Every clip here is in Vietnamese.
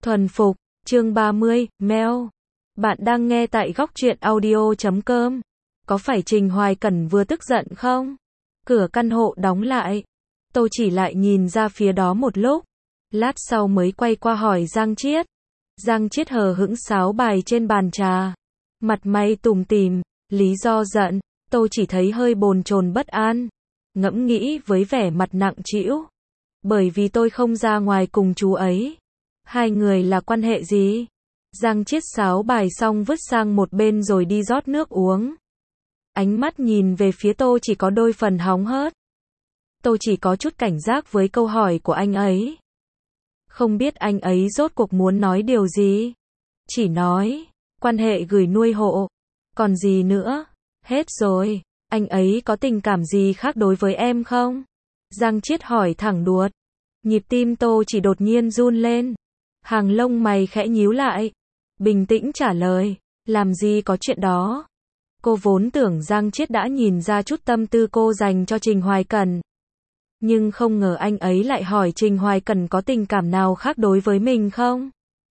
Thuần phục, chương 30, Mail. Bạn đang nghe tại góc truyện audio.com. Có phải Trình Hoài Cẩn vừa tức giận không? Cửa căn hộ đóng lại. Tôi chỉ lại nhìn ra phía đó một lúc. Lát sau mới quay qua hỏi Giang Chiết. Giang Chiết hờ hững sáo bài trên bàn trà. Mặt mày tủm tỉm, lý do giận, tôi chỉ thấy hơi bồn chồn bất an. Ngẫm nghĩ với vẻ mặt nặng trĩu. Bởi vì tôi không ra ngoài cùng chú ấy. Hai người là quan hệ gì? Giang Chiết sáo bài xong vứt sang một bên rồi đi rót nước uống. Ánh mắt nhìn về phía tôi chỉ có đôi phần hóng hớt. Tôi chỉ có chút cảnh giác với câu hỏi của anh ấy. Không biết anh ấy rốt cuộc muốn nói điều gì. Chỉ nói, quan hệ gửi nuôi hộ. Còn gì nữa? Hết rồi. Anh ấy có tình cảm gì khác đối với em không? Giang Chiết hỏi thẳng đuột. Nhịp tim tôi chỉ đột nhiên run lên. Hàng lông mày khẽ nhíu lại. Bình tĩnh trả lời. Làm gì có chuyện đó. Cô vốn tưởng Giang Chiết đã nhìn ra chút tâm tư cô dành cho Trình Hoài Cẩn. Nhưng không ngờ anh ấy lại hỏi Trình Hoài Cẩn có tình cảm nào khác đối với mình không?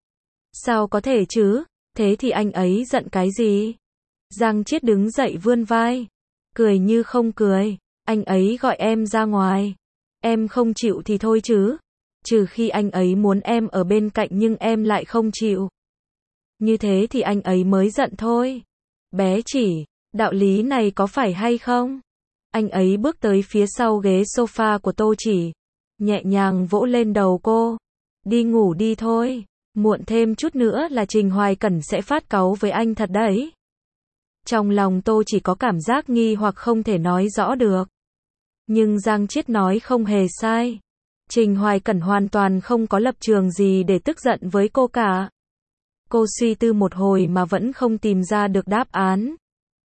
Sao có thể chứ? Thế thì anh ấy giận cái gì? Giang Chiết đứng dậy vươn vai. Cười như không cười. Anh ấy gọi em ra ngoài. Em không chịu thì thôi chứ. Trừ khi anh ấy muốn em ở bên cạnh nhưng em lại không chịu. Như thế thì anh ấy mới giận thôi. Bé chỉ, đạo lý này có phải hay không? Anh ấy bước tới phía sau ghế sofa của Tô Chỉ. Nhẹ nhàng vỗ lên đầu cô. Đi ngủ đi thôi. Muộn thêm chút nữa là Trình Hoài Cẩn sẽ phát cáu với anh thật đấy. Trong lòng Tô Chỉ có cảm giác nghi hoặc không thể nói rõ được. Nhưng Giang Chiết nói không hề sai. Trình Hoài Cẩn hoàn toàn không có lập trường gì để tức giận với cô cả. Cô suy tư một hồi mà vẫn không tìm ra được đáp án.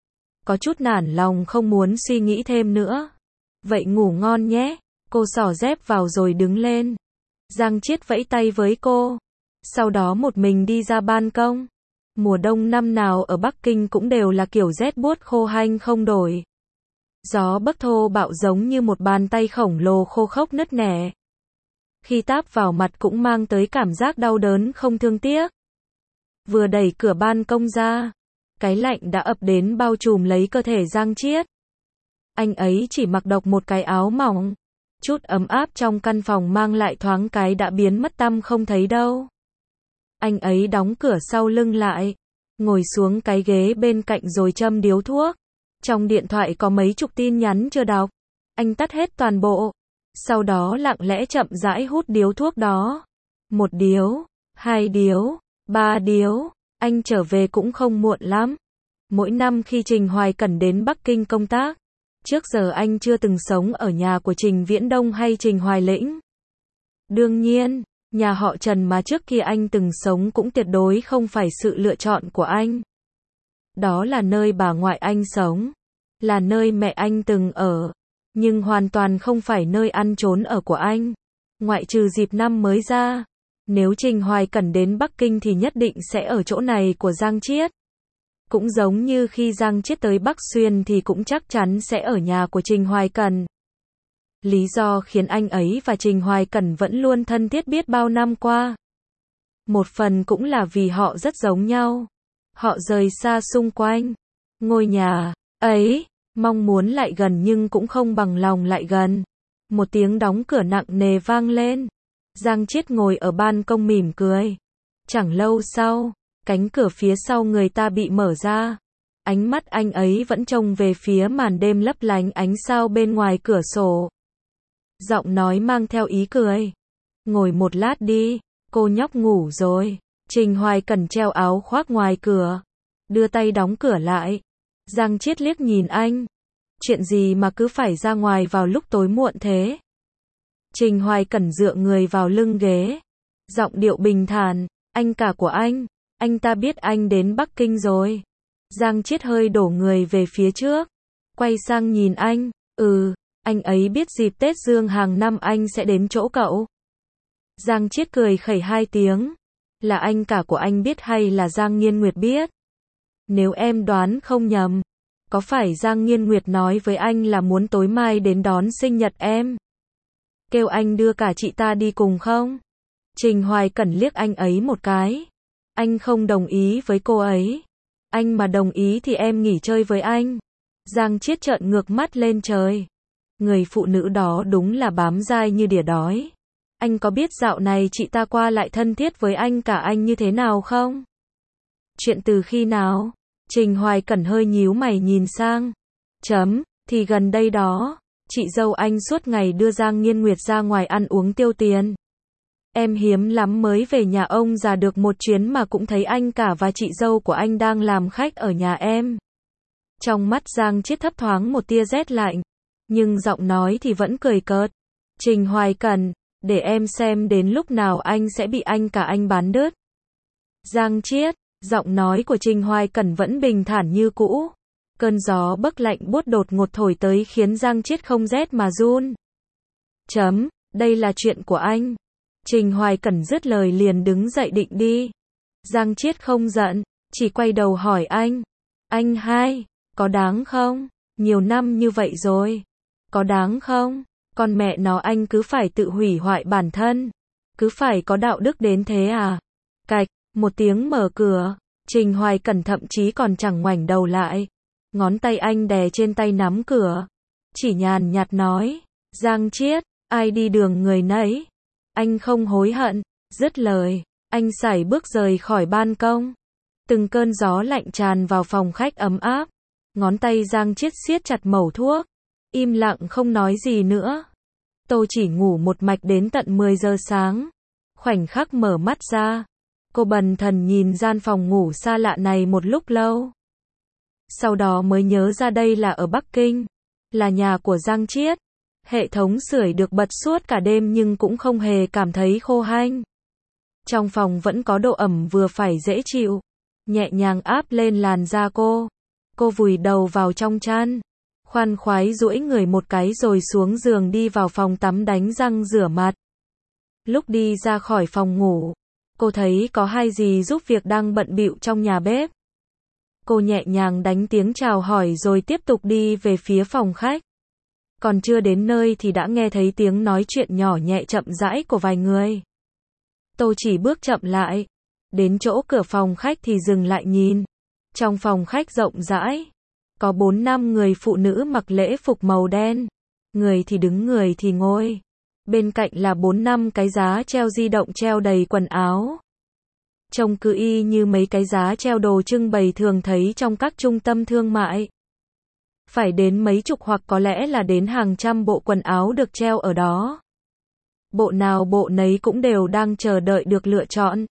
Có chút nản lòng không muốn suy nghĩ thêm nữa. Vậy ngủ ngon nhé. Cô xỏ dép vào rồi đứng lên. Giang Chiết vẫy tay với cô. Sau đó một mình đi ra ban công. Mùa đông năm nào ở Bắc Kinh cũng đều là kiểu rét buốt khô hanh không đổi. Gió bấc thô bạo giống như một bàn tay khổng lồ khô khốc nứt nẻ. Khi táp vào mặt cũng mang tới cảm giác đau đớn không thương tiếc. Vừa đẩy cửa ban công ra, cái lạnh đã ập đến bao trùm lấy cơ thể Giang Chiết. Anh ấy chỉ mặc độc một cái áo mỏng. Chút ấm áp trong căn phòng mang lại thoáng cái đã biến mất tăm không thấy đâu. Anh ấy đóng cửa sau lưng lại, ngồi xuống cái ghế bên cạnh rồi châm điếu thuốc. Trong điện thoại có mấy chục tin nhắn chưa đọc. Anh tắt hết toàn bộ. Sau đó lặng lẽ chậm rãi hút điếu thuốc đó. 1 điếu, 2 điếu, 3 điếu. Anh trở về cũng không muộn lắm. Mỗi năm khi Trình Hoài Cẩn đến Bắc Kinh công tác, trước giờ anh chưa từng sống ở nhà của Trình Viễn Đông hay Trình Hoài Lĩnh. Đương nhiên, nhà họ Trần mà trước kia anh từng sống cũng tuyệt đối không phải sự lựa chọn của anh. Đó là nơi bà ngoại anh sống, là nơi mẹ anh từng ở, nhưng hoàn toàn không phải nơi ăn trốn ở của anh. Ngoại trừ dịp năm mới ra, nếu Trình Hoài Cẩn đến Bắc Kinh thì nhất định sẽ ở chỗ này của Giang Chiết. Cũng giống như khi Giang Chiết tới Bắc Xuyên thì cũng chắc chắn sẽ ở nhà của Trình Hoài Cẩn. Lý do khiến anh ấy và Trình Hoài Cẩn vẫn luôn thân thiết biết bao năm qua. Một phần cũng là vì họ rất giống nhau. Họ rời xa xung quanh ngôi nhà ấy, mong muốn lại gần nhưng cũng không bằng lòng lại gần. Một tiếng đóng cửa nặng nề vang lên. Giang Chiết ngồi ở ban công mỉm cười. Chẳng lâu sau, cánh cửa phía sau người ta bị mở ra. Ánh mắt anh ấy vẫn trông về phía màn đêm lấp lánh ánh sao bên ngoài cửa sổ. Giọng nói mang theo ý cười. Ngồi một lát đi, cô nhóc ngủ rồi. Trình Hoài Cẩn treo áo khoác ngoài cửa, đưa tay đóng cửa lại. Giang Chiết liếc nhìn anh. Chuyện gì mà cứ phải ra ngoài vào lúc tối muộn thế? Trình Hoài Cẩn dựa người vào lưng ghế. Giọng điệu bình thản. Anh cả của anh ta biết anh đến Bắc Kinh rồi. Giang Chiết hơi đổ người về phía trước. Quay sang nhìn anh. Anh ấy biết dịp Tết Dương hàng năm anh sẽ đến chỗ cậu. Giang Chiết cười khẩy 2 tiếng. Là anh cả của anh biết hay là Giang Nghiên Nguyệt biết? Nếu em đoán không nhầm, có phải Giang Nghiên Nguyệt nói với anh là muốn tối mai đến đón sinh nhật em? Kêu anh đưa cả chị ta đi cùng không? Trình Hoài Cẩn liếc anh ấy một cái. Anh không đồng ý với cô ấy. Anh mà đồng ý thì em nghỉ chơi với anh. Giang Chiết trợn ngược mắt lên trời. Người phụ nữ đó đúng là bám dai như đỉa đói. Anh có biết dạo này chị ta qua lại thân thiết với anh cả anh như thế nào không? Chuyện từ khi nào? Trình Hoài Cẩn hơi nhíu mày nhìn sang. Thì gần đây đó. Chị dâu anh suốt ngày đưa Giang Nghiên Nguyệt ra ngoài ăn uống tiêu tiền. Em hiếm lắm mới về nhà ông già được một chuyến mà cũng thấy anh cả và chị dâu của anh đang làm khách ở nhà em. Trong mắt Giang Chiết thấp thoáng một tia rét lạnh, nhưng giọng nói thì vẫn cười cợt. Trình Hoài Cẩn, để em xem đến lúc nào anh sẽ bị anh cả anh bán đứt. Giang Chiết, giọng nói của Trình Hoài Cẩn vẫn bình thản như cũ. Cơn gió bấc lạnh buốt đột ngột thổi tới khiến Giang Chiết không rét mà run. Đây là chuyện của anh. Trình Hoài Cẩn dứt lời liền đứng dậy định đi. Giang Chiết không giận, chỉ quay đầu hỏi anh. Anh hai, có đáng không? Nhiều năm như vậy rồi. Có đáng không? Con mẹ nó anh cứ phải tự hủy hoại bản thân. Cứ phải có đạo đức đến thế à? Cạch, một tiếng mở cửa. Trình Hoài Cẩn thậm chí còn chẳng ngoảnh đầu lại. Ngón tay anh đè trên tay nắm cửa. Chỉ nhàn nhạt nói. Giang Chiết, ai đi đường người nấy. Anh không hối hận. Dứt lời, anh sải bước rời khỏi ban công. Từng cơn gió lạnh tràn vào phòng khách ấm áp. Ngón tay Giang Chiết siết chặt mẩu thuốc. Im lặng không nói gì nữa. Tô Chỉ ngủ một mạch đến tận 10 giờ sáng. Khoảnh khắc mở mắt ra, cô bần thần nhìn gian phòng ngủ xa lạ này một lúc lâu. Sau đó mới nhớ ra đây là ở Bắc Kinh, là nhà của Giang Chiết. Hệ thống sưởi được bật suốt cả đêm nhưng cũng không hề cảm thấy khô hanh. Trong phòng vẫn có độ ẩm vừa phải dễ chịu, nhẹ nhàng áp lên làn da cô. Cô vùi đầu vào trong chăn, khoan khoái duỗi người một cái rồi xuống giường đi vào phòng tắm đánh răng rửa mặt. Lúc đi ra khỏi phòng ngủ, cô thấy có hai dì giúp việc đang bận bịu trong nhà bếp. Cô nhẹ nhàng đánh tiếng chào hỏi rồi tiếp tục đi về phía phòng khách. Còn chưa đến nơi thì đã nghe thấy tiếng nói chuyện nhỏ nhẹ chậm rãi của vài người. Tô Chỉ bước chậm lại, đến chỗ cửa phòng khách thì dừng lại nhìn. Trong phòng khách rộng rãi, có 4-5 người phụ nữ mặc lễ phục màu đen. Người thì đứng người thì ngồi. Bên cạnh là 4-5 cái giá treo di động treo đầy quần áo. Trông cứ y như mấy cái giá treo đồ trưng bày thường thấy trong các trung tâm thương mại. Phải đến mấy chục hoặc có lẽ là đến hàng trăm bộ quần áo được treo ở đó. Bộ nào bộ nấy cũng đều đang chờ đợi được lựa chọn.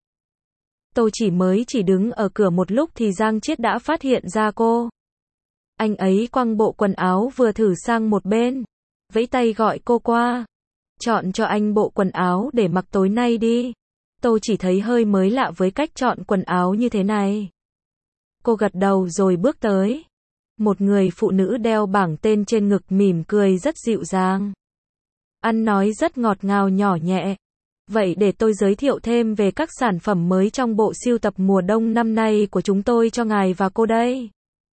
Tô chỉ đứng ở cửa một lúc thì Giang Chiết đã phát hiện ra cô. Anh ấy quăng bộ quần áo vừa thử sang một bên, vẫy tay gọi cô qua. Chọn cho anh bộ quần áo để mặc tối nay đi. Tô chỉ thấy hơi mới lạ với cách chọn quần áo như thế này. Cô gật đầu rồi bước tới. Một người phụ nữ đeo bảng tên trên ngực mỉm cười rất dịu dàng. Ăn nói rất ngọt ngào nhỏ nhẹ. Vậy để tôi giới thiệu thêm về các sản phẩm mới trong bộ sưu tập mùa đông năm nay của chúng tôi cho ngài và cô đây.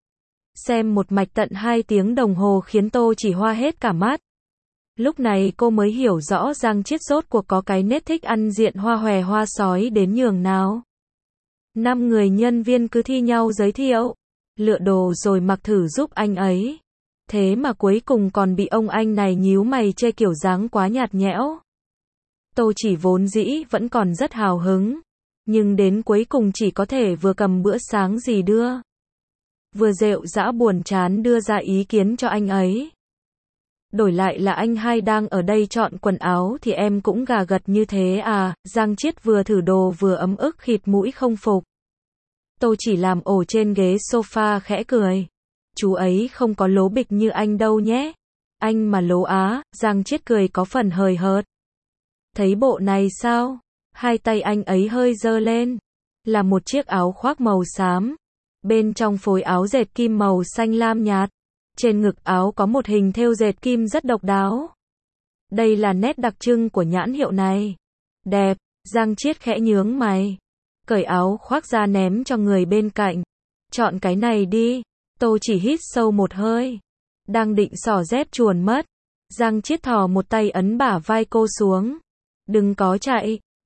Xem một mạch tận 2 tiếng đồng hồ khiến Tô chỉ hoa hết cả mắt. Lúc này cô mới hiểu rõ Giang Chiết rốt cuộc có cái nết thích ăn diện hoa hòe hoa sói đến nhường nào. 5 người nhân viên cứ thi nhau giới thiệu, lựa đồ rồi mặc thử giúp anh ấy. Thế mà cuối cùng còn bị ông anh này nhíu mày chê kiểu dáng quá nhạt nhẽo. Tô chỉ vốn dĩ vẫn còn rất hào hứng, nhưng đến cuối cùng chỉ có thể vừa cầm bữa sáng gì đưa, vừa rệu rã buồn chán đưa ra ý kiến cho anh ấy. Đổi lại là anh hai đang ở đây chọn quần áo thì em cũng gà gật như thế à. Giang Chiết vừa thử đồ vừa ấm ức khịt mũi không phục. Tô chỉ làm ổ trên ghế sofa khẽ cười. Chú ấy không có lố bịch như anh đâu nhé. Anh mà lố á. Giang Chiết cười có phần hời hợt. Thấy bộ này sao? Hai tay anh ấy hơi giơ lên. Là một chiếc áo khoác màu xám. Bên trong phối áo dệt kim màu xanh lam nhạt. Trên ngực áo có một hình thêu dệt kim rất độc đáo. Đây là nét đặc trưng của nhãn hiệu này. Đẹp. Giang Chiết khẽ nhướng mày. Cởi áo khoác ra ném cho người bên cạnh. Chọn cái này đi. Tô chỉ hít sâu một hơi. Đang định xỏ dép chuồn mất. Giang Chiết thò một tay ấn bả vai cô xuống. Đừng có chạy.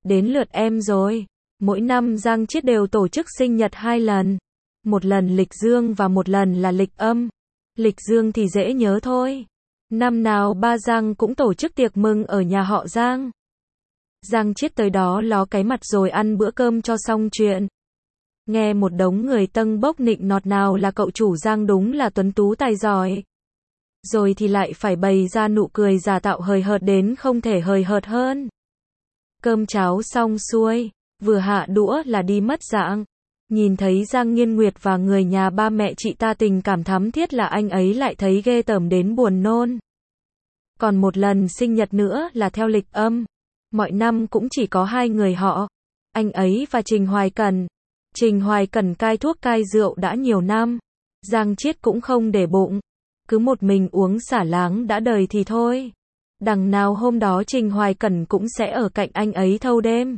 đến lượt em rồi. Mỗi năm Giang Chiết đều tổ chức sinh nhật 2 lần. Một lần lịch dương và một lần là lịch âm. Lịch dương thì dễ nhớ thôi. Năm nào ba Giang cũng tổ chức tiệc mừng ở nhà họ Giang. Giang Chiết tới đó ló cái mặt rồi ăn bữa cơm cho xong chuyện. Nghe một đống người tâng bốc nịnh nọt nào là cậu chủ Giang đúng là tuấn tú tài giỏi. Rồi thì lại phải bày ra nụ cười giả tạo hời hợt đến không thể hời hợt hơn. Cơm cháo xong xuôi, vừa hạ đũa là đi mất dạng. Nhìn thấy Giang Nghiên Nguyệt và người nhà ba mẹ chị ta tình cảm thắm thiết là anh ấy lại thấy ghê tởm đến buồn nôn. Còn một lần sinh nhật nữa là theo lịch âm. Mọi năm cũng chỉ có 2 người họ. Anh ấy và Trình Hoài Cẩn. Trình Hoài Cẩn cai thuốc cai rượu đã nhiều năm. Giang Chiết cũng không để bụng. Cứ một mình uống xả láng đã đời thì thôi. Đằng nào hôm đó Trình Hoài Cẩn cũng sẽ ở cạnh anh ấy thâu đêm.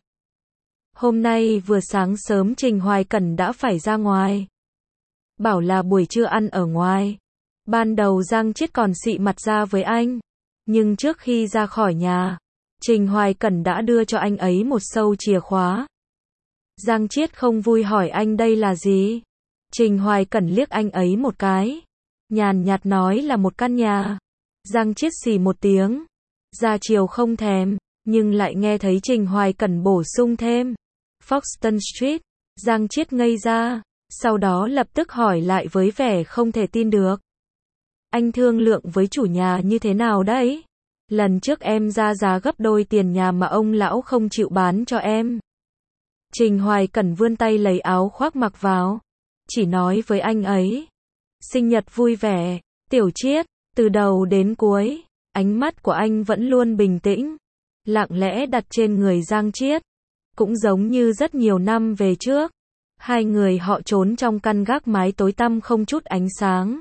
Hôm nay vừa sáng sớm Trình Hoài Cẩn đã phải ra ngoài. Bảo là buổi trưa ăn ở ngoài. Ban đầu Giang Chiết còn xị mặt ra với anh. Nhưng trước khi ra khỏi nhà, Trình Hoài Cẩn đã đưa cho anh ấy một sâu chìa khóa. Giang Chiết không vui hỏi anh đây là gì. Trình Hoài Cẩn liếc anh ấy một cái. Nhàn nhạt nói là một căn nhà. Giang Chiết xì một tiếng. Ra chiều không thèm, nhưng lại nghe thấy Trình Hoài Cẩn bổ sung thêm. Foxton Street. Giang Chiết ngây ra. Sau đó lập tức hỏi lại với vẻ không thể tin được. Anh thương lượng với chủ nhà như thế nào đấy? Lần trước em ra giá gấp đôi tiền nhà mà ông lão không chịu bán cho em. Trình Hoài Cẩn vươn tay lấy áo khoác mặc vào. Chỉ nói với anh ấy. Sinh nhật vui vẻ, Tiểu Chiết. Từ đầu đến cuối, ánh mắt của anh vẫn luôn bình tĩnh. Lặng lẽ đặt trên người Giang Chiết. Cũng giống như rất nhiều năm về trước. Hai người họ trốn trong căn gác mái tối tăm không chút ánh sáng.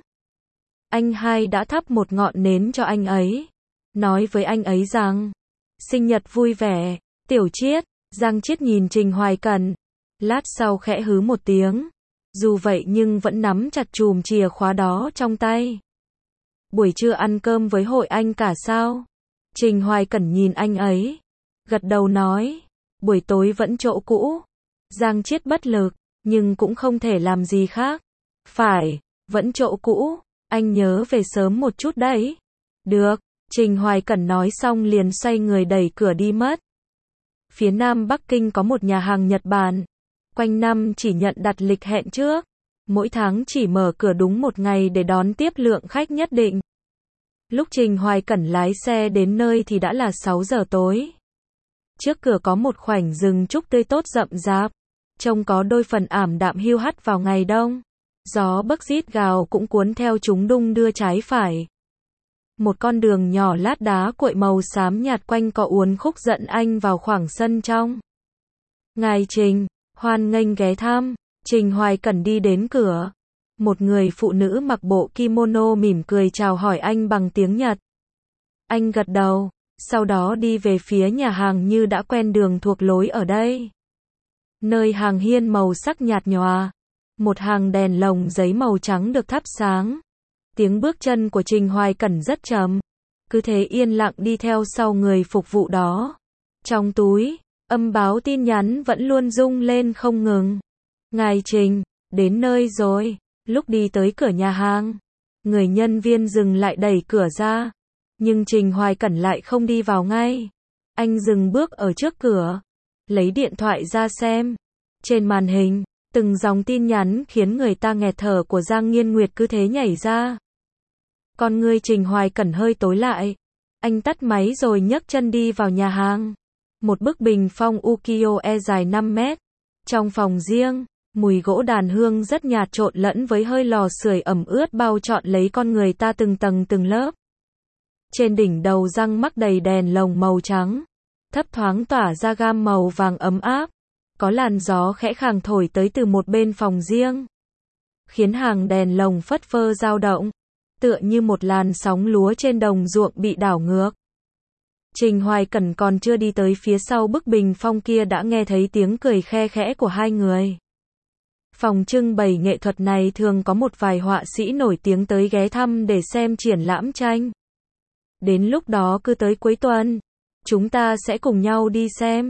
Anh hai đã thắp một ngọn nến cho anh ấy. Nói với anh ấy rằng, sinh nhật vui vẻ, Tiểu Chiết. Giang Chiết nhìn Trình Hoài Cẩn. Lát sau khẽ hứ một tiếng. Dù vậy nhưng vẫn nắm chặt chùm chìa khóa đó trong tay. Buổi trưa ăn cơm với hội anh cả sao? Trình Hoài Cẩn nhìn anh ấy. Gật đầu nói. Buổi tối vẫn chỗ cũ. Giang Chiết bất lực, nhưng cũng không thể làm gì khác. Phải, vẫn chỗ cũ. Anh nhớ về sớm một chút đấy. Được, Trình Hoài Cẩn nói xong liền xoay người đẩy cửa đi mất. Phía nam Bắc Kinh có một nhà hàng Nhật Bản. Quanh năm chỉ nhận đặt lịch hẹn trước. Mỗi tháng chỉ mở cửa đúng một ngày để đón tiếp lượng khách nhất định. Lúc Trình Hoài Cẩn lái xe đến nơi thì đã là 6 giờ tối. Trước cửa có một khoảnh rừng trúc tươi tốt rậm rạp. Trông có đôi phần ảm đạm hiu hắt vào ngày đông. Gió bấc rít gào cũng cuốn theo chúng đung đưa trái phải. Một con đường nhỏ lát đá cuội màu xám nhạt quanh co uốn khúc dẫn anh vào khoảng sân trong. Ngài Trình, hoan nghênh ghé thăm. Trình Hoài Cẩn đi đến cửa. Một người phụ nữ mặc bộ kimono mỉm cười chào hỏi anh bằng tiếng Nhật. Anh gật đầu, sau đó đi về phía nhà hàng như đã quen đường thuộc lối ở đây. Nơi hàng hiên màu sắc nhạt nhòa. Một hàng đèn lồng giấy màu trắng được thắp sáng. Tiếng bước chân của Trình Hoài Cẩn rất trầm. Cứ thế yên lặng đi theo sau người phục vụ đó. Trong túi, âm báo tin nhắn vẫn luôn rung lên không ngừng. Ngài Trình, đến nơi rồi. Lúc đi tới cửa nhà hàng, người nhân viên dừng lại đẩy cửa ra. Nhưng Trình Hoài Cẩn lại không đi vào ngay. Anh dừng bước ở trước cửa, lấy điện thoại ra xem. Trên màn hình, từng dòng tin nhắn khiến người ta nghẹt thở của Giang Nghiên Nguyệt cứ thế nhảy ra. Con ngươi Trình Hoài Cẩn hơi tối lại. Anh tắt máy rồi nhấc chân đi vào nhà hàng. Một bức bình phong ukiyo-e dài 5 mét. Trong phòng riêng, mùi gỗ đàn hương rất nhạt trộn lẫn với hơi lò sưởi ẩm ướt bao trọn lấy con người ta từng tầng từng lớp. Trên đỉnh đầu răng mắc đầy đèn lồng màu trắng. Thấp thoáng tỏa ra gam màu vàng ấm áp. Có làn gió khẽ khàng thổi tới từ một bên phòng riêng. Khiến hàng đèn lồng phất phơ dao động. Tựa như một làn sóng lúa trên đồng ruộng bị đảo ngược. Trình Hoài Cẩn còn chưa đi tới phía sau bức bình phong kia đã nghe thấy tiếng cười khe khẽ của hai người. Phòng trưng bày nghệ thuật này thường có một vài họa sĩ nổi tiếng tới ghé thăm để xem triển lãm tranh. Đến lúc đó cứ tới cuối tuần, chúng ta sẽ cùng nhau đi xem.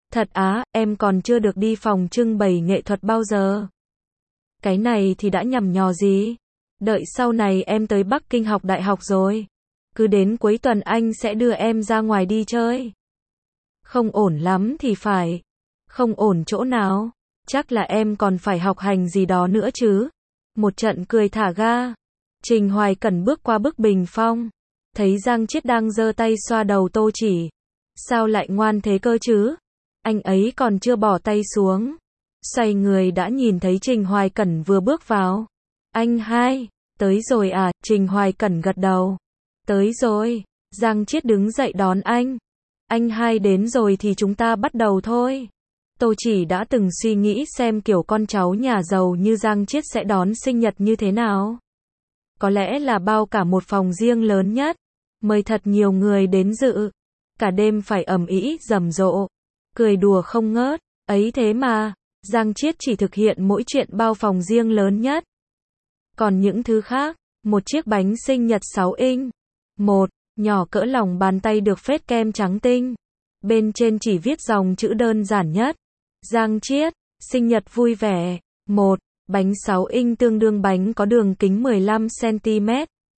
Thật á, em còn chưa được đi phòng trưng bày nghệ thuật bao giờ. Cái này thì đã nhằm nhò gì? Đợi sau này em tới Bắc Kinh học đại học rồi. Cứ đến cuối tuần anh sẽ đưa em ra ngoài đi chơi. Không ổn lắm thì phải. Không ổn chỗ nào? Chắc là em còn phải học hành gì đó nữa chứ. Một trận cười thả ga. Trình Hoài Cẩn bước qua bức bình phong. Thấy Giang Chiết đang giơ tay xoa đầu Tô Chỉ. Sao lại ngoan thế cơ chứ? Anh ấy còn chưa bỏ tay xuống. Xoay người đã nhìn thấy Trình Hoài Cẩn vừa bước vào. Anh hai, tới rồi à? Trình Hoài Cẩn gật đầu. Tới rồi. Giang Chiết đứng dậy đón anh. Anh hai đến rồi thì chúng ta bắt đầu thôi. Tô Chỉ đã từng suy nghĩ xem kiểu con cháu nhà giàu như Giang Chiết sẽ đón sinh nhật như thế nào. Có lẽ là bao cả một phòng riêng lớn nhất. Mời thật nhiều người đến dự. Cả đêm phải ầm ĩ rầm rộ. Cười đùa không ngớt. Ấy thế mà, Giang Chiết chỉ thực hiện mỗi chuyện bao phòng riêng lớn nhất. Còn những thứ khác, một chiếc bánh sinh nhật 6 inch. Một, nhỏ cỡ lòng bàn tay được phết kem trắng tinh. Bên trên chỉ viết dòng chữ đơn giản nhất. Giang Chiết, sinh nhật vui vẻ. Một, bánh 6 inch tương đương bánh có đường kính 15 cm.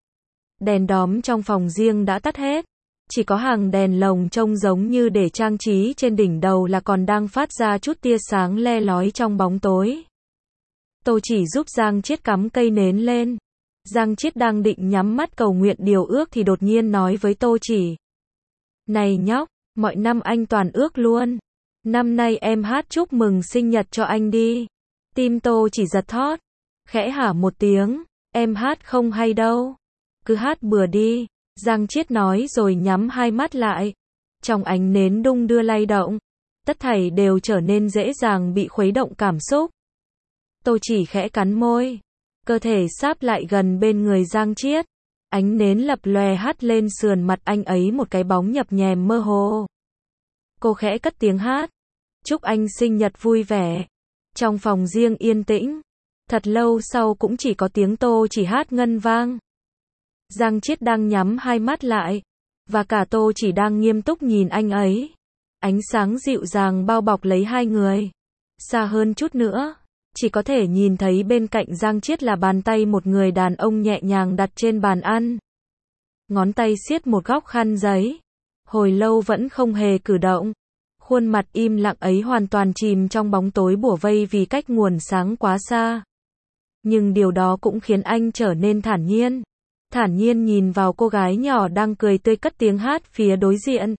Đèn đóm trong phòng riêng đã tắt hết. Chỉ có hàng đèn lồng trông giống như để trang trí trên đỉnh đầu là còn đang phát ra chút tia sáng le lói trong bóng tối. Tô Chỉ giúp Giang Chiết cắm cây nến lên. Giang Chiết đang định nhắm mắt cầu nguyện điều ước thì đột nhiên nói với Tô Chỉ. Này nhóc, mọi năm anh toàn ước luôn. Năm nay em hát chúc mừng sinh nhật cho anh đi. Tim Tô Chỉ giật thót. Khẽ hả một tiếng, em hát không hay đâu. Cứ hát bừa đi. Giang Chiết nói rồi nhắm hai mắt lại. Trong ánh nến đung đưa lay động. Tất thảy đều trở nên dễ dàng bị khuấy động cảm xúc. Tô Chỉ khẽ cắn môi. Cơ thể sáp lại gần bên người Giang Chiết. Ánh nến lập lòe hắt lên sườn mặt anh ấy một cái bóng nhập nhèm mơ hồ. Cô khẽ cất tiếng hát. Chúc anh sinh nhật vui vẻ. Trong phòng riêng yên tĩnh. Thật lâu sau cũng chỉ có tiếng Tô Chỉ hát ngân vang. Giang Chiết đang nhắm hai mắt lại. Và cả Tô Chỉ đang nghiêm túc nhìn anh ấy. Ánh sáng dịu dàng bao bọc lấy hai người. Xa hơn chút nữa. Chỉ có thể nhìn thấy bên cạnh Giang Chiết là bàn tay một người đàn ông nhẹ nhàng đặt trên bàn ăn. Ngón tay siết một góc khăn giấy. Hồi lâu vẫn không hề cử động. Khuôn mặt im lặng ấy hoàn toàn chìm trong bóng tối bủa vây vì cách nguồn sáng quá xa. Nhưng điều đó cũng khiến anh trở nên thản nhiên. Thản nhiên nhìn vào cô gái nhỏ đang cười tươi cất tiếng hát phía đối diện.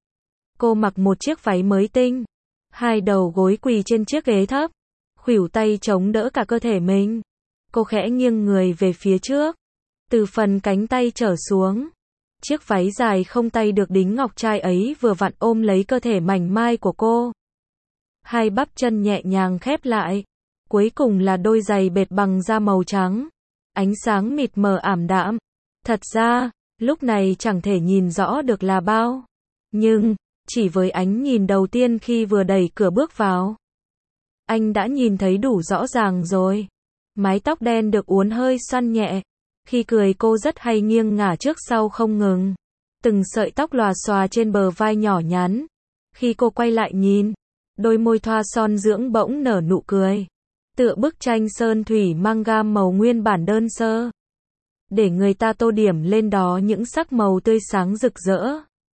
Cô mặc một chiếc váy mới tinh. Hai đầu gối quỳ trên chiếc ghế thấp. Khuỷu tay chống đỡ cả cơ thể mình. Cô khẽ nghiêng người về phía trước. Từ phần cánh tay trở xuống. Chiếc váy dài không tay được đính ngọc trai ấy vừa vặn ôm lấy cơ thể mảnh mai của cô. Hai bắp chân nhẹ nhàng khép lại. Cuối cùng là đôi giày bệt bằng da màu trắng. Ánh sáng mịt mờ ảm đạm. Thật ra, lúc này chẳng thể nhìn rõ được là bao. Nhưng, chỉ với ánh nhìn đầu tiên khi vừa đẩy cửa bước vào. Anh đã nhìn thấy đủ rõ ràng rồi. Mái tóc đen được uốn hơi xoăn nhẹ. Khi cười cô rất hay nghiêng ngả trước sau không ngừng. Từng sợi tóc lòa xòa trên bờ vai nhỏ nhắn. Khi cô quay lại nhìn, đôi môi thoa son dưỡng bỗng nở nụ cười. Tựa bức tranh sơn thủy mang gam màu nguyên bản đơn sơ. Để người ta tô điểm lên đó những sắc màu tươi sáng rực rỡ.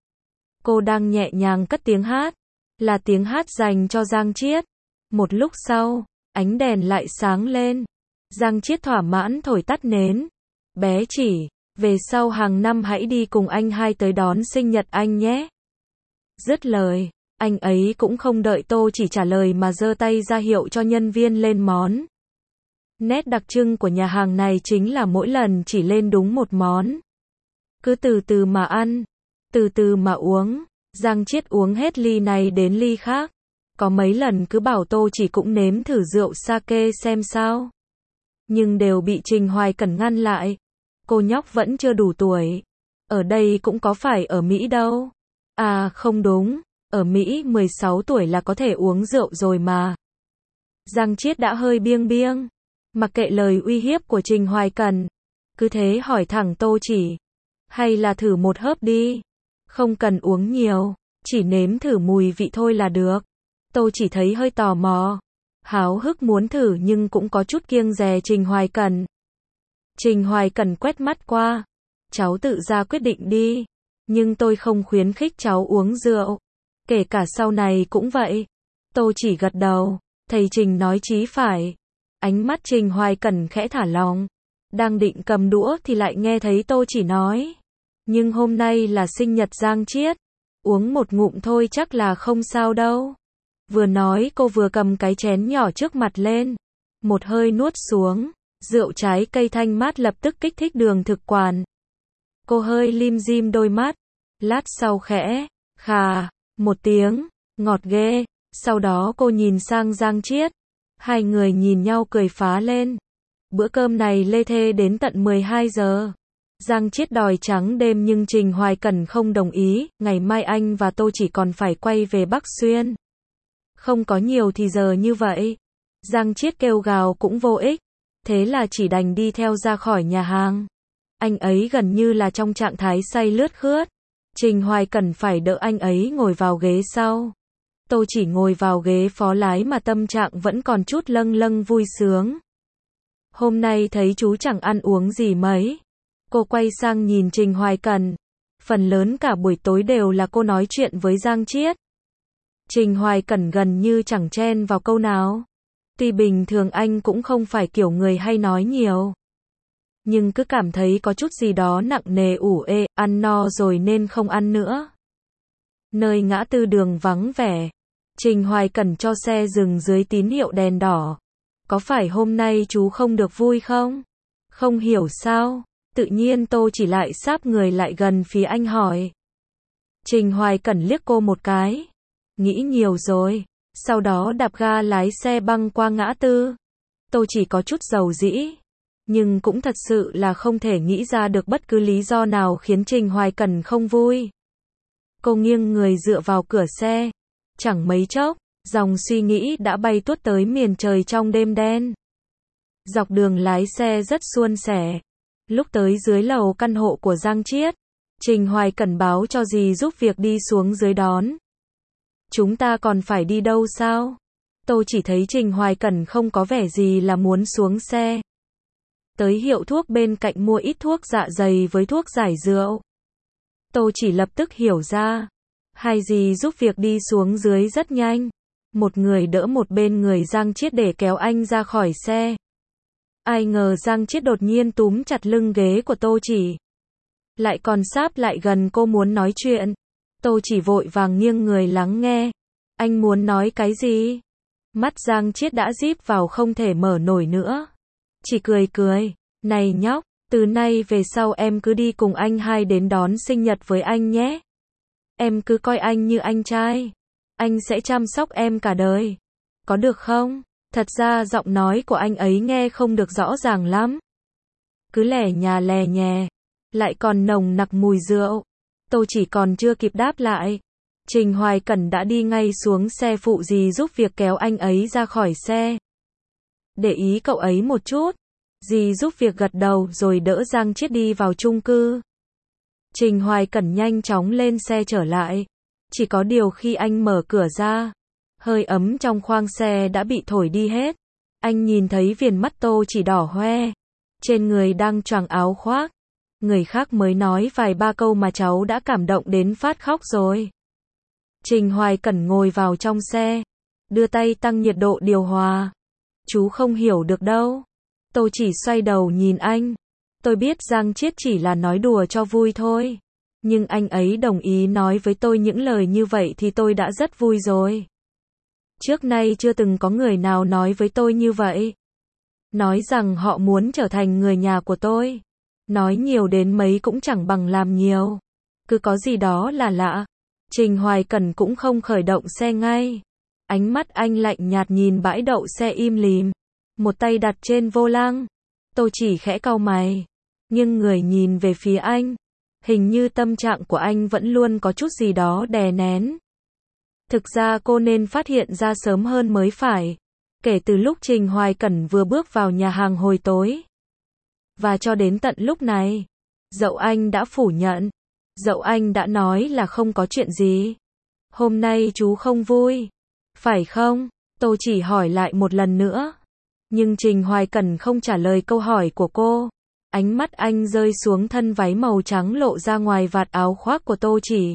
Cô đang nhẹ nhàng cất tiếng hát. Là tiếng hát dành cho Giang Chiết. Một lúc sau, ánh đèn lại sáng lên. Giang Chiết thỏa mãn thổi tắt nến. Bé Chỉ, về sau hàng năm hãy đi cùng anh hai tới đón sinh nhật anh nhé. Dứt lời, anh ấy cũng không đợi Tô Chỉ trả lời mà giơ tay ra hiệu cho nhân viên lên món. Nét đặc trưng của nhà hàng này chính là mỗi lần chỉ lên đúng một món. Cứ từ từ mà ăn, từ từ mà uống. Giang Chiết uống hết ly này đến ly khác. Có mấy lần cứ bảo Tô Chỉ cũng nếm thử rượu sake xem sao. Nhưng đều bị Trình Hoài Cẩn ngăn lại. Cô nhóc vẫn chưa đủ tuổi. Ở đây cũng có phải ở Mỹ đâu. À không đúng, ở Mỹ 16 tuổi là có thể uống rượu rồi mà. Giang Chiết đã hơi biếng biếng. Mặc kệ lời uy hiếp của Trình Hoài Cẩn. Cứ thế hỏi thẳng Tô Chỉ. Hay là thử một hớp đi. Không cần uống nhiều, chỉ nếm thử mùi vị thôi là được. Tôi chỉ thấy hơi tò mò, háo hức muốn thử nhưng cũng có chút kiêng dè Trình Hoài Cẩn. Trình Hoài Cẩn quét mắt qua. Cháu tự ra quyết định đi. Nhưng tôi không khuyến khích cháu uống rượu. Kể cả sau này cũng vậy. Tôi chỉ gật đầu. Thầy Trình nói chí phải. Ánh mắt Trình Hoài Cẩn khẽ thả lỏng. Đang định cầm đũa thì lại nghe thấy tôi chỉ nói. Nhưng hôm nay là sinh nhật Giang Chiết. Uống một ngụm thôi chắc là không sao đâu. Vừa nói cô vừa cầm cái chén nhỏ trước mặt lên. Một hơi nuốt xuống. Rượu trái cây thanh mát lập tức kích thích đường thực quản. Cô hơi lim dim đôi mắt. Lát sau khẽ, khà, một tiếng, ngọt ghê. Sau đó cô nhìn sang Giang Chiết. Hai người nhìn nhau cười phá lên. Bữa cơm này lê thê đến tận 12 giờ. Giang Chiết đòi trắng đêm nhưng Trình Hoài Cẩn không đồng ý. Ngày mai anh và tôi chỉ còn phải quay về Bắc Xuyên. Không có nhiều thì giờ như vậy. Giang Chiết kêu gào cũng vô ích. Thế là chỉ đành đi theo ra khỏi nhà hàng. Anh ấy gần như là trong trạng thái say lướt khướt. Trình Hoài Cẩn phải đỡ anh ấy ngồi vào ghế sau. Tôi chỉ ngồi vào ghế phó lái mà tâm trạng vẫn còn chút lâng lâng vui sướng. Hôm nay thấy chú chẳng ăn uống gì mấy. Cô quay sang nhìn Trình Hoài Cẩn. Phần lớn cả buổi tối đều là cô nói chuyện với Giang Chiết. Trình Hoài Cẩn gần như chẳng chen vào câu nào. Tuy bình thường anh cũng không phải kiểu người hay nói nhiều. Nhưng cứ cảm thấy có chút gì đó nặng nề ủ ê, ăn no rồi nên không ăn nữa. Nơi ngã tư đường vắng vẻ. Trình Hoài Cẩn cho xe dừng dưới tín hiệu đèn đỏ. Có phải hôm nay chú không được vui không? Không hiểu sao. Tự nhiên Tô chỉ lại sáp người lại gần phía anh hỏi. Trình Hoài Cẩn liếc cô một cái. Nghĩ nhiều rồi. Sau đó đạp ga lái xe băng qua ngã tư. Tô chỉ có chút dầu dĩ. Nhưng cũng thật sự là không thể nghĩ ra được bất cứ lý do nào khiến Trình Hoài Cẩn không vui. Cô nghiêng người dựa vào cửa xe. Chẳng mấy chốc, dòng suy nghĩ đã bay tuốt tới miền trời trong đêm đen. Dọc đường lái xe rất suôn sẻ. Lúc tới dưới lầu căn hộ của Giang Chiết, Trình Hoài Cẩn báo cho dì giúp việc đi xuống dưới đón. Chúng ta còn phải đi đâu sao? Tôi chỉ thấy Trình Hoài Cẩn không có vẻ gì là muốn xuống xe. Tới hiệu thuốc bên cạnh mua ít thuốc dạ dày với thuốc giải rượu. Tôi chỉ lập tức hiểu ra. Hai dì giúp việc đi xuống dưới rất nhanh. Một người đỡ một bên người Giang Chiết để kéo anh ra khỏi xe. Ai ngờ Giang Chiết đột nhiên túm chặt lưng ghế của Tô chỉ. Lại còn sáp lại gần cô muốn nói chuyện. Tô chỉ vội vàng nghiêng người lắng nghe. Anh muốn nói cái gì? Mắt Giang Chiết đã díp vào không thể mở nổi nữa. Chỉ cười cười. Này nhóc, từ nay về sau em cứ đi cùng anh hai đến đón sinh nhật với anh nhé. Em cứ coi anh như anh trai. Anh sẽ chăm sóc em cả đời. Có được không? Thật ra giọng nói của anh ấy nghe không được rõ ràng lắm. Cứ lẻ nhà lè nhè. Lại còn nồng nặc mùi rượu. Tôi chỉ còn chưa kịp đáp lại. Trình Hoài Cẩn đã đi ngay xuống xe phụ dì giúp việc kéo anh ấy ra khỏi xe. Để ý cậu ấy một chút. Dì giúp việc gật đầu rồi đỡ Giang Chiết đi vào chung cư. Trình Hoài Cẩn nhanh chóng lên xe trở lại. Chỉ có điều khi anh mở cửa ra, hơi ấm trong khoang xe đã bị thổi đi hết. Anh nhìn thấy viền mắt Tô chỉ đỏ hoe. Trên người đang choàng áo khoác. Người khác mới nói vài ba câu mà cháu đã cảm động đến phát khóc rồi. Trình Hoài Cẩn ngồi vào trong xe. Đưa tay tăng nhiệt độ điều hòa. Chú không hiểu được đâu. Tô chỉ xoay đầu nhìn anh. Tôi biết Giang Chiết chỉ là nói đùa cho vui thôi. Nhưng anh ấy đồng ý nói với tôi những lời như vậy thì tôi đã rất vui rồi. Trước nay chưa từng có người nào nói với tôi như vậy. Nói rằng họ muốn trở thành người nhà của tôi. Nói nhiều đến mấy cũng chẳng bằng làm nhiều. Cứ có gì đó là lạ. Trình Hoài Cẩn cũng không khởi động xe ngay. Ánh mắt anh lạnh nhạt nhìn bãi đậu xe im lìm. Một tay đặt trên vô lăng. Tôi chỉ khẽ cau mày. Nhưng người nhìn về phía anh. Hình như tâm trạng của anh vẫn luôn có chút gì đó đè nén. Thực ra cô nên phát hiện ra sớm hơn mới phải. Kể từ lúc Trình Hoài Cẩn vừa bước vào nhà hàng hồi tối. Và cho đến tận lúc này. Dậu anh đã phủ nhận. Dậu anh đã nói là không có chuyện gì. Hôm nay chú không vui. Phải không? Tô chỉ hỏi lại một lần nữa. Nhưng Trình Hoài Cẩn không trả lời câu hỏi của cô. Ánh mắt anh rơi xuống thân váy màu trắng lộ ra ngoài vạt áo khoác của Tô chỉ.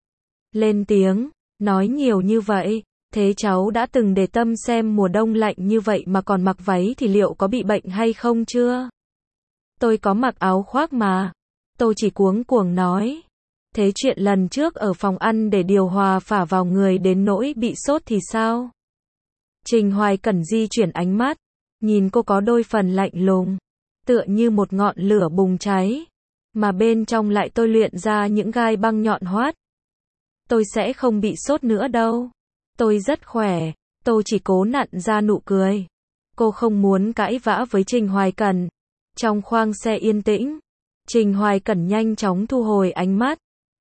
Lên tiếng, nói nhiều như vậy. Thế cháu đã từng để tâm xem mùa đông lạnh như vậy mà còn mặc váy thì liệu có bị bệnh hay không chưa? Tôi có mặc áo khoác mà. Tôi chỉ cuống cuồng nói. Thế chuyện lần trước ở phòng ăn để điều hòa phả vào người đến nỗi bị sốt thì sao? Trình Hoài Cẩn di chuyển ánh mắt, nhìn cô có đôi phần lạnh lùng, tựa như một ngọn lửa bùng cháy, mà bên trong lại tôi luyện ra những gai băng nhọn hoắt. Tôi sẽ không bị sốt nữa đâu. Tôi rất khỏe. Tôi chỉ cố nặn ra nụ cười. Cô không muốn cãi vã với Trình Hoài Cẩn. Trong khoang xe yên tĩnh, Trình Hoài Cẩn nhanh chóng thu hồi ánh mắt.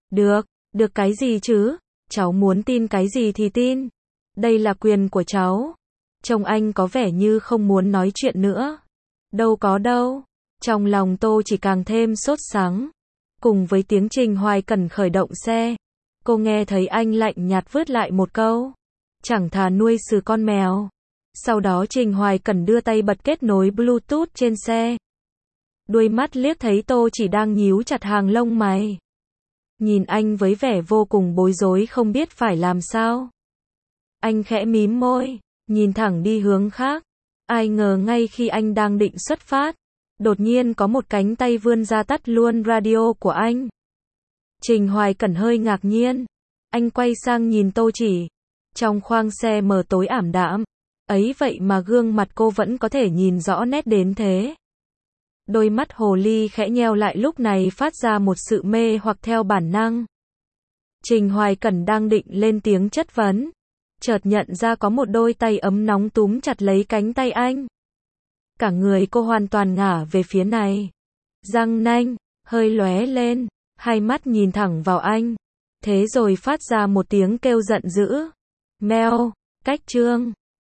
Được cái gì chứ? Cháu muốn tin cái gì thì tin. Đây là quyền của cháu. Trông anh có vẻ như không muốn nói chuyện nữa. Đâu có đâu. Trong lòng Tô chỉ càng thêm sốt sắng. Cùng với tiếng Trình Hoài Cẩn khởi động xe, cô nghe thấy anh lạnh nhạt vứt lại một câu. Chẳng thà nuôi xử con mèo. Sau đó Trình Hoài Cẩn đưa tay bật kết nối Bluetooth trên xe. Đuôi mắt liếc thấy Tô chỉ đang nhíu chặt hàng lông mày. Nhìn anh với vẻ vô cùng bối rối không biết phải làm sao. Anh khẽ mím môi, nhìn thẳng đi hướng khác. Ai ngờ ngay khi anh đang định xuất phát, đột nhiên có một cánh tay vươn ra tắt luôn radio của anh. Trình Hoài Cẩn hơi ngạc nhiên. Anh quay sang nhìn Tô chỉ. Trong khoang xe mờ tối ảm đạm. Ấy vậy mà gương mặt cô vẫn có thể nhìn rõ nét đến thế. Đôi mắt hồ ly khẽ nheo lại lúc này phát ra một sự mê hoặc theo bản năng. Trình Hoài Cẩn đang định lên tiếng chất vấn. Chợt nhận ra có một đôi tay ấm nóng túm chặt lấy cánh tay anh. Cả người cô hoàn toàn ngả về phía này. Răng nanh hơi lóe lên, hai mắt nhìn thẳng vào anh. Thế rồi phát ra một tiếng kêu giận dữ. Meo, cách chương.